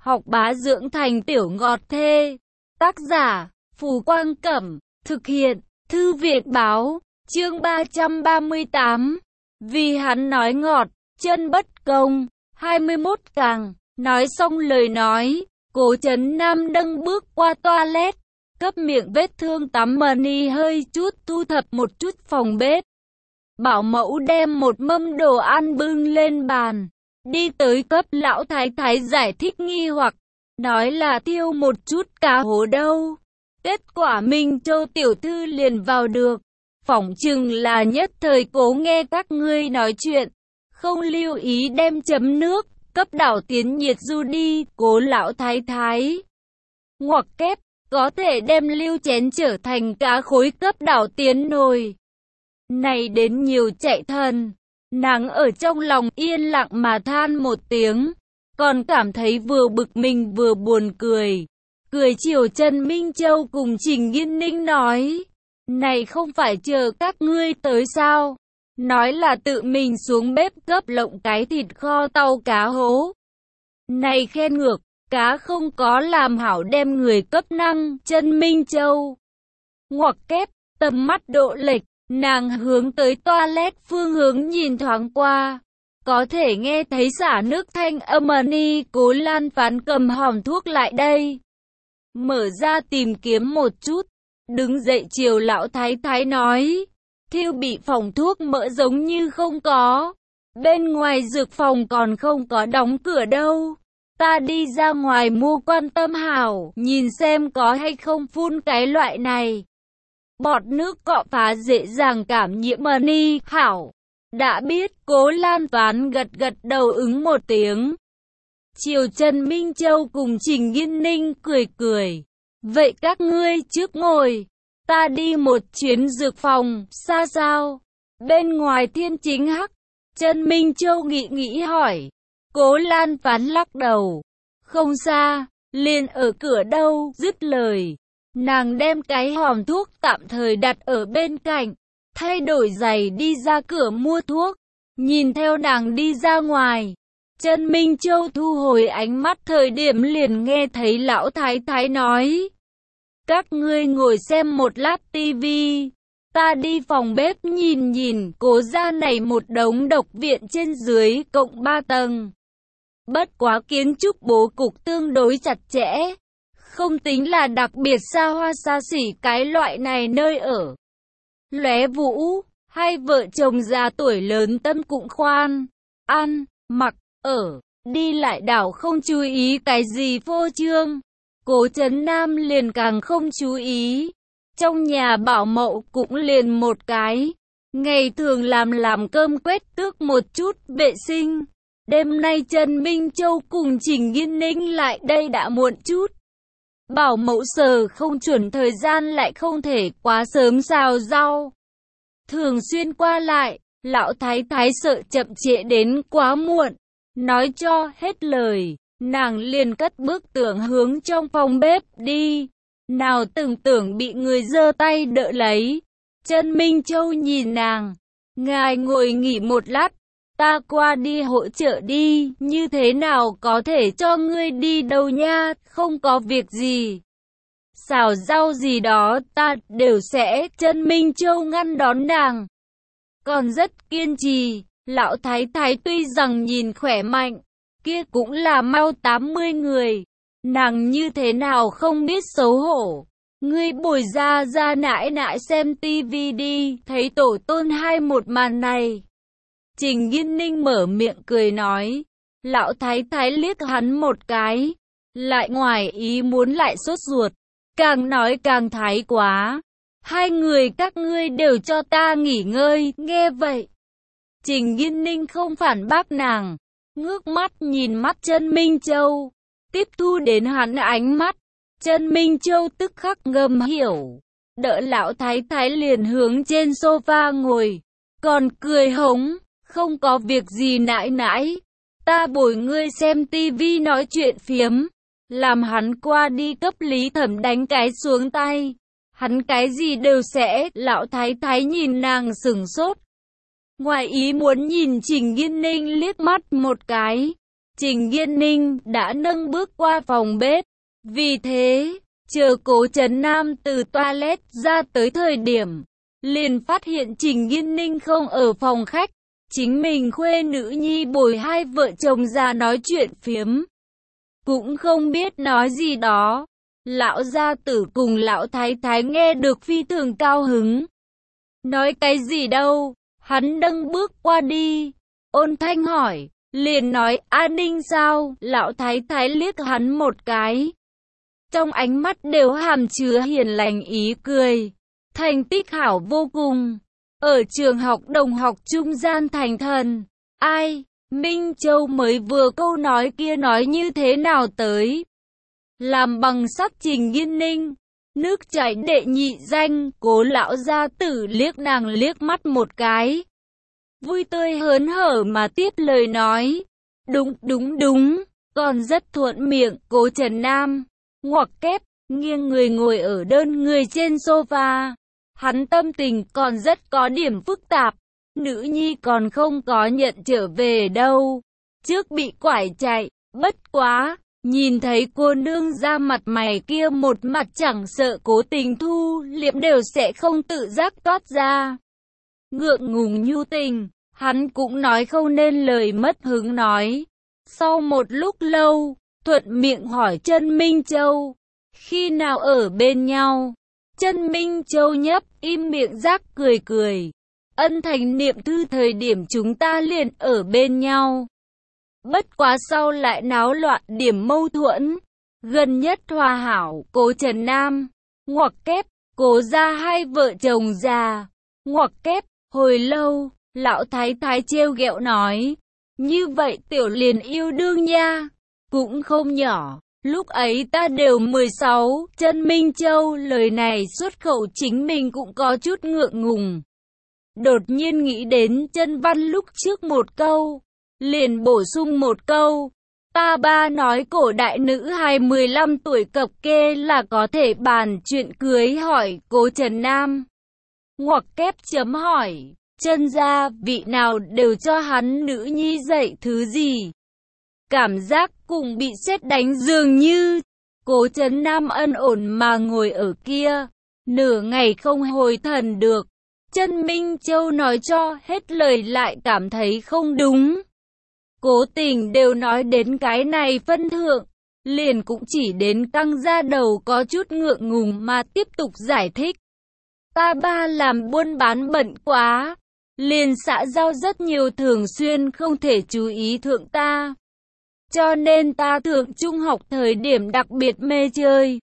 học bá dưỡng thành tiểu ngọt thê. Tác giả, Phù Quang Cẩm, thực hiện, Thư viện Báo, chương 338. Vì hắn nói ngọt, chân bất công. 21 càng, nói xong lời nói, Cố Chấn Nam nâng bước qua toilet, cấp miệng vết thương tắm mani hơi chút thu thập một chút phòng bếp. Bảo mẫu đem một mâm đồ ăn bưng lên bàn, đi tới cấp lão thái thái giải thích nghi hoặc, nói là thiêu một chút cá hố đâu. Kết quả Minh Châu tiểu thư liền vào được, phỏng chừng là nhất thời cố nghe các ngươi nói chuyện, không lưu ý đem chấm nước, cấp đảo tiến nhiệt du đi. Cố lão thái thái ngoặc kép, có thể đem lưu chén trở thành cá khối cấp đảo tiến nồi. Này đến nhiều chạy thần, nàng ở trong lòng yên lặng mà than một tiếng, còn cảm thấy vừa bực mình vừa buồn cười. Cười chiều Trần Minh Châu cùng Trình Nghiên Ninh nói, này không phải chờ các ngươi tới sao? Nói là tự mình xuống bếp cấp lộng cái thịt kho tàu cá hố. Này khen ngược, cá không có làm hảo đem người cấp năng. Trần Minh Châu ngoặc kép, tầm mắt độ lệch, nàng hướng tới toilet phương hướng nhìn thoáng qua, có thể nghe thấy xả nước thanh âm ni. Cố Lan Phán cầm hòm thuốc lại đây, mở ra tìm kiếm một chút, đứng dậy chiều lão thái thái nói, thiêu bị phòng thuốc mỡ giống như không có, bên ngoài dược phòng còn không có đóng cửa đâu, ta đi ra ngoài mua quan tâm hảo, nhìn xem có hay không phun cái loại này. Bọt nước cọ phá dễ dàng cảm nhiễm ni. Hảo, đã biết. Cố Lan Phán gật gật đầu ứng một tiếng. Chiều Trần Minh Châu cùng Trình Nghiên Ninh cười cười. Vậy các ngươi trước ngồi, ta đi một chuyến dược phòng. Xa sao? Bên ngoài Thiên Chính Hắc. Trần Minh Châu nghĩ hỏi. Cố Lan Phán lắc đầu. Không xa, liền ở cửa đâu. Dứt lời, nàng đem cái hòm thuốc tạm thời đặt ở bên cạnh, thay đổi giày đi ra cửa mua thuốc. Nhìn theo nàng đi ra ngoài, Trần Minh Châu thu hồi ánh mắt thời điểm liền nghe thấy lão thái thái nói, các ngươi ngồi xem một lát tivi, ta đi phòng bếp nhìn nhìn. Cố gia này một đống độc viện trên dưới cộng 3 tầng, bất quá kiến trúc bố cục tương đối chặt chẽ, không tính là đặc biệt xa hoa xa xỉ cái loại này nơi ở. Lóe Vũ, hai vợ chồng già tuổi lớn tâm cũng khoan, ăn, mặc, ở, đi lại đảo không chú ý cái gì phô trương. Cố Trấn Nam liền càng không chú ý. Trong nhà bảo mẫu cũng liền một cái, ngày thường làm cơm quét tước một chút vệ sinh. Đêm nay Trần Minh Châu cùng Trình Nghiên Ninh lại đây đã muộn chút. Bảo mẫu sờ không chuẩn thời gian lại không thể quá sớm xào rau. Thường xuyên qua lại, lão thái thái sợ chậm trễ đến quá muộn. Nói cho hết lời, nàng liền cất bước tưởng hướng trong phòng bếp đi. Nào từng tưởng bị người giơ tay đỡ lấy. Trần Minh Châu nhìn nàng, ngài ngồi nghỉ một lát, ta qua đi hỗ trợ đi. Như thế nào có thể cho ngươi đi đâu nha, không có việc gì. Xào rau gì đó ta đều sẽ. Trần Minh Châu ngăn đón nàng, còn rất kiên trì. Lão thái thái tuy rằng nhìn khỏe mạnh, kia cũng là mau 80 người, nàng như thế nào không biết xấu hổ. Ngươi bồi ra nãi nãi xem tivi đi, thấy tổ tôn hai một màn này. Trình Nghiên Ninh mở miệng cười nói. Lão thái thái liếc hắn một cái, lại ngoài ý muốn lại sốt ruột, càng nói càng thái quá. Hai người các ngươi đều cho ta nghỉ ngơi. Nghe vậy, Trình Nghiên Ninh không phản bác nàng, ngước mắt nhìn mắt Trần Minh Châu, tiếp thu đến hắn ánh mắt. Trần Minh Châu tức khắc ngầm hiểu, đỡ lão thái thái liền hướng trên sofa ngồi, còn cười hống, không có việc gì nãi nãi, ta bồi ngươi xem tivi nói chuyện phiếm. Làm hắn qua đi cấp Lý Thẩm đánh cái xuống tay, hắn cái gì đều sẽ. Lão thái thái nhìn nàng sửng sốt, ngoài ý muốn nhìn Trình Nghiên Ninh liếc mắt một cái, Trình Nghiên Ninh đã nâng bước qua phòng bếp. Vì thế, chờ Cố Trấn Nam từ toilet ra tới thời điểm, liền phát hiện Trình Nghiên Ninh không ở phòng khách. Chính mình khuê nữ nhi bồi hai vợ chồng già nói chuyện phiếm. Cũng không biết nói gì đó. Lão gia tử cùng lão thái thái nghe được phi thường cao hứng. Nói cái gì đâu, hắn nâng bước qua đi. Ôn Thanh hỏi, liền nói an ninh sao? Lão thái thái liếc hắn một cái. Trong ánh mắt đều hàm chứa hiền lành ý cười. Thành tích hảo vô cùng. Ở trường học đồng học trung gian thành thần. Ai? Minh Châu mới vừa câu nói kia nói như thế nào tới? Làm bằng sắt Trình Nghiên Ninh. Nước chảy đệ nhị danh. Cố lão gia tử liếc nàng liếc mắt một cái. Vui tươi hớn hở mà tiếp lời nói. Đúng. Còn rất thuận miệng. Cố Trấn Nam ngoặc kép, nghiêng người ngồi ở đơn người trên sofa. Hắn tâm tình còn rất có điểm phức tạp. Nữ nhi còn không có nhận trở về đâu. Trước bị quải chạy, bất quá. Nhìn thấy cô nương ra mặt mày kia một mặt chẳng sợ cố tình thu liệm đều sẽ không tự giác toát ra. Ngượng ngùng nhu tình, hắn cũng nói không nên lời mất hứng nói. Sau một lúc lâu, thuận miệng hỏi Trân Minh Châu, khi nào ở bên nhau? Trân Minh Châu nhấp im miệng rác cười. Ân thành niệm thư thời điểm chúng ta liền ở bên nhau. Bất quá sau lại náo loạn điểm mâu thuẫn. Gần nhất hòa hảo. Cố Trấn Nam ngoặc kép, Cố gia hai vợ chồng già ngoặc kép. Hồi lâu, lão thái thái trêu ghẹo nói, như vậy tiểu liền yêu đương nha. Cũng không nhỏ. Lúc ấy ta đều 16. Trân Minh Châu lời này xuất khẩu chính mình cũng có chút ngượng ngùng. Đột nhiên nghĩ đến Trân Văn lúc trước một câu, liền bổ sung một câu. Ta ba nói cổ đại nữ hài 15 tuổi cập kê là có thể bàn chuyện cưới. Hỏi Cố Trấn Nam ngoặc kép chấm hỏi, Trân gia vị nào đều cho hắn nữ nhi dạy thứ gì? Cảm giác cùng bị sét đánh dường như. Cố Trấn Nam ân ổn mà ngồi ở kia, nửa ngày không hồi thần được. Trân Minh Châu nói cho hết lời lại cảm thấy không đúng. Cố tình đều nói đến cái này phân thượng, liền cũng chỉ đến căng ra đầu có chút ngượng ngùng mà tiếp tục giải thích. Ta ba làm buôn bán bận quá, liền xã giao rất nhiều, thường xuyên không thể chú ý thượng ta. Cho nên ta thượng trung học thời điểm đặc biệt mê chơi.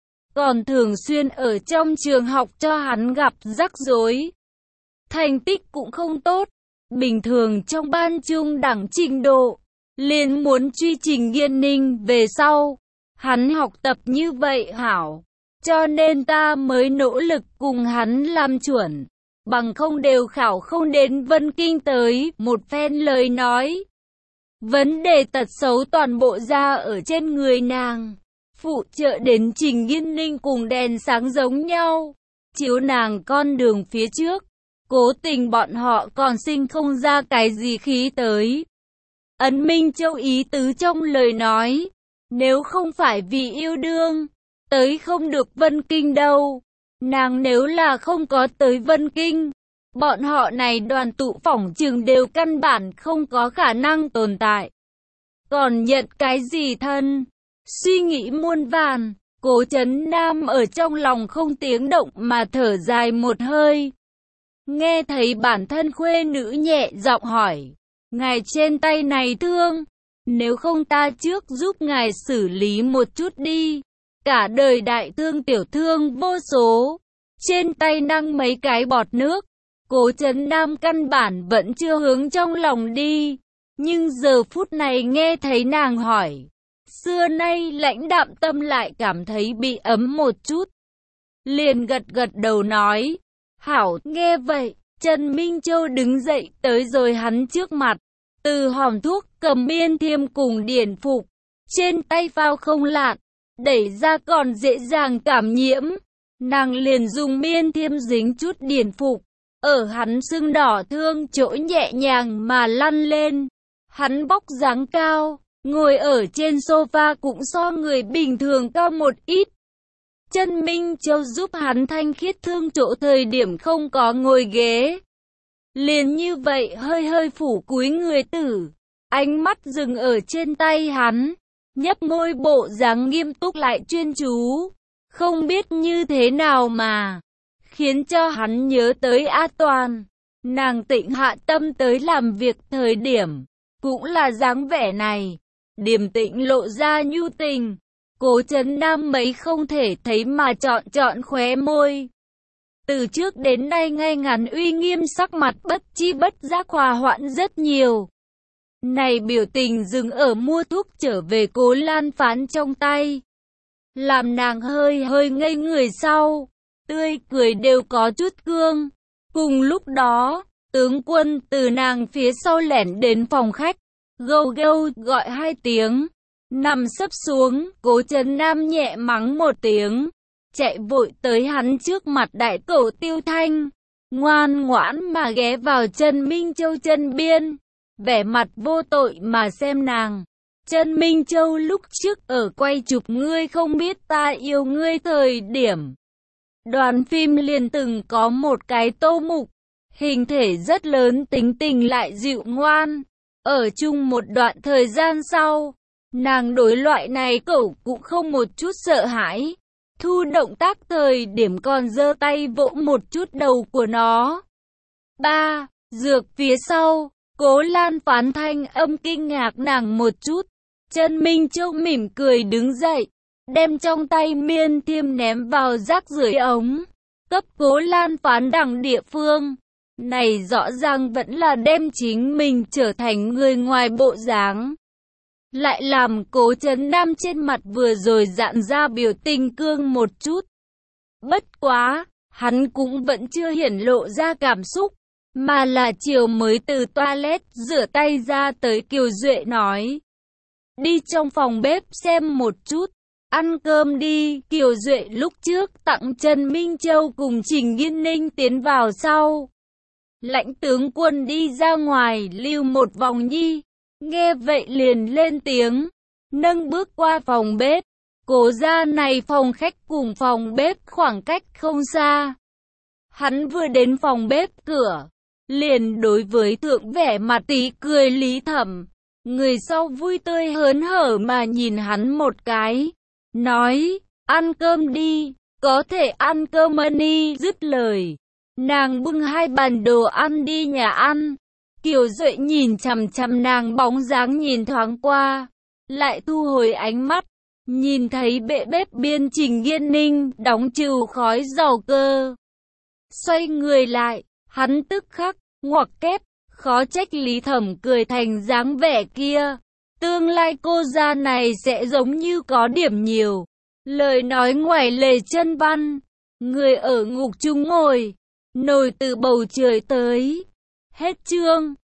Còn thường xuyên ở trong trường học cho hắn gặp rắc rối. Thành tích cũng không tốt. Bình thường trong ban trung đẳng trình độ. Liền muốn truy Trình Nghiên Ninh về sau. Hắn học tập như vậy hảo. Cho nên ta mới nỗ lực cùng hắn làm chuẩn. Bằng không đều khảo không đến Vân Kinh tới. Một phen lời nói. Vấn đề tật xấu toàn bộ ra ở trên người nàng. Phụ trợ đến Trình Nghiên Ninh cùng đèn sáng giống nhau. Chiếu nàng con đường phía trước. Cố tình bọn họ còn sinh không ra cái gì khí tới. Ấn Minh Châu ý tứ trong lời nói. Nếu không phải vì yêu đương, tới không được Vân Kinh đâu. Nàng nếu là không có tới Vân Kinh, bọn họ này đoàn tụ phỏng chừng đều căn bản không có khả năng tồn tại. Còn nhận cái gì thân? Suy nghĩ muôn vàn, Cố Trấn Nam ở trong lòng không tiếng động mà thở dài một hơi. Nghe thấy bản thân khuê nữ nhẹ giọng hỏi, ngài trên tay này thương, nếu không ta trước giúp ngài xử lý một chút đi. Cả đời đại thương tiểu thương vô số, trên tay năng mấy cái bọt nước. Cố Trấn Nam căn bản vẫn chưa hướng trong lòng đi. Nhưng giờ phút này nghe thấy nàng hỏi, xưa nay lãnh đạm tâm lại cảm thấy bị ấm một chút. Liền gật đầu nói, hảo. Nghe vậy, Trần Minh Châu đứng dậy tới rồi hắn trước mặt. Từ hòm thuốc cầm miên thiêm cùng điển phục, trên tay phao không lạn, đẩy ra còn dễ dàng cảm nhiễm. Nàng liền dùng miên thiêm dính chút điển phục, ở hắn sưng đỏ thương chỗ nhẹ nhàng mà lăn lên. Hắn vóc dáng cao, ngồi ở trên sofa cũng so người bình thường cao một ít. Chân Minh Châu giúp hắn thanh khiết thương chỗ thời điểm không có ngồi ghế. Liền như vậy hơi hơi phủ cúi người tử, ánh mắt dừng ở trên tay hắn, nhấp môi bộ dáng nghiêm túc lại chuyên chú. Không biết như thế nào mà khiến cho hắn nhớ tới A Toàn. Nàng tịnh hạ tâm tới làm việc thời điểm, cũng là dáng vẻ này, điềm tĩnh lộ ra nhu tình. Cố Chấn Nam mấy không thể thấy mà chọn khóe môi. Từ trước đến nay ngay ngắn uy nghiêm sắc mặt bất chi bất giác hòa hoãn rất nhiều. Này biểu tình dừng ở mua thuốc trở về Cố Lan Phán trong tay, làm nàng hơi hơi ngây người sau, tươi cười đều có chút cương. Cùng lúc đó, tướng quân từ nàng phía sau lẻn đến phòng khách, gâu gâu gọi 2 tiếng, nằm sấp xuống. Cố Chấn Nam nhẹ mắng một tiếng, chạy vội tới hắn trước mặt đại cẩu Tiêu Thanh, ngoan ngoãn mà ghé vào Trần Minh Châu chân biên, vẻ mặt vô tội mà xem nàng. Trần Minh Châu lúc trước ở quay chụp Ngươi Không Biết Ta Yêu Ngươi thời điểm, đoàn phim liền từng có một cái Tô Mục, hình thể rất lớn tính tình lại dịu ngoan. Ở chung một đoạn thời gian sau, nàng đối loại này cẩu cũng không một chút sợ hãi. Thu động tác thời điểm còn giơ tay vỗ một chút đầu của nó. 3. Dược phía sau, Cố Lan Phán thanh âm kinh ngạc nàng một chút. Trần Minh Châu mỉm cười đứng dậy, đem trong tay miên thiêm ném vào rác rưởi ống, cấp Cố Lan Phán đằng địa phương. Này rõ ràng vẫn là đem chính mình trở thành người ngoài bộ dáng, lại làm Cố Chấn Nam trên mặt vừa rồi dạn ra biểu tình cương một chút. Bất quá, hắn cũng vẫn chưa hiển lộ ra cảm xúc, mà là chiều mới từ toilet rửa tay ra tới. Kiều Duệ nói, đi trong phòng bếp xem một chút, ăn cơm đi. Kiều Duệ lúc trước tặng Trần Minh Châu cùng Trình Nghiên Ninh tiến vào sau, lãnh tướng quân đi ra ngoài lưu một vòng nhi. Nghe vậy liền lên tiếng, nâng bước qua phòng bếp. Cố gia này phòng khách cùng phòng bếp khoảng cách không xa. Hắn vừa đến phòng bếp cửa, liền đối với thượng vẻ mặt tí cười Lý Thẩm, người sau vui tươi hớn hở mà nhìn hắn một cái, nói, ăn cơm đi, có thể ăn cơm đi. Dứt lời, nàng bưng 2 bàn đồ ăn đi nhà ăn. Kiều Duệ nhìn chằm chằm nàng bóng dáng nhìn thoáng qua, lại thu hồi ánh mắt, nhìn thấy bệ bếp biên Trình Nghiên Ninh đóng trừ khói dầu cơ. Xoay người lại, hắn tức khắc, ngoặc kép, khó trách Lý Thẩm cười thành dáng vẻ kia. Tương lai cô gia này sẽ giống như có điểm nhiều, lời nói ngoài lề chân văn, người ở ngục chung ngồi, nổi từ bầu trời tới. Hết chương.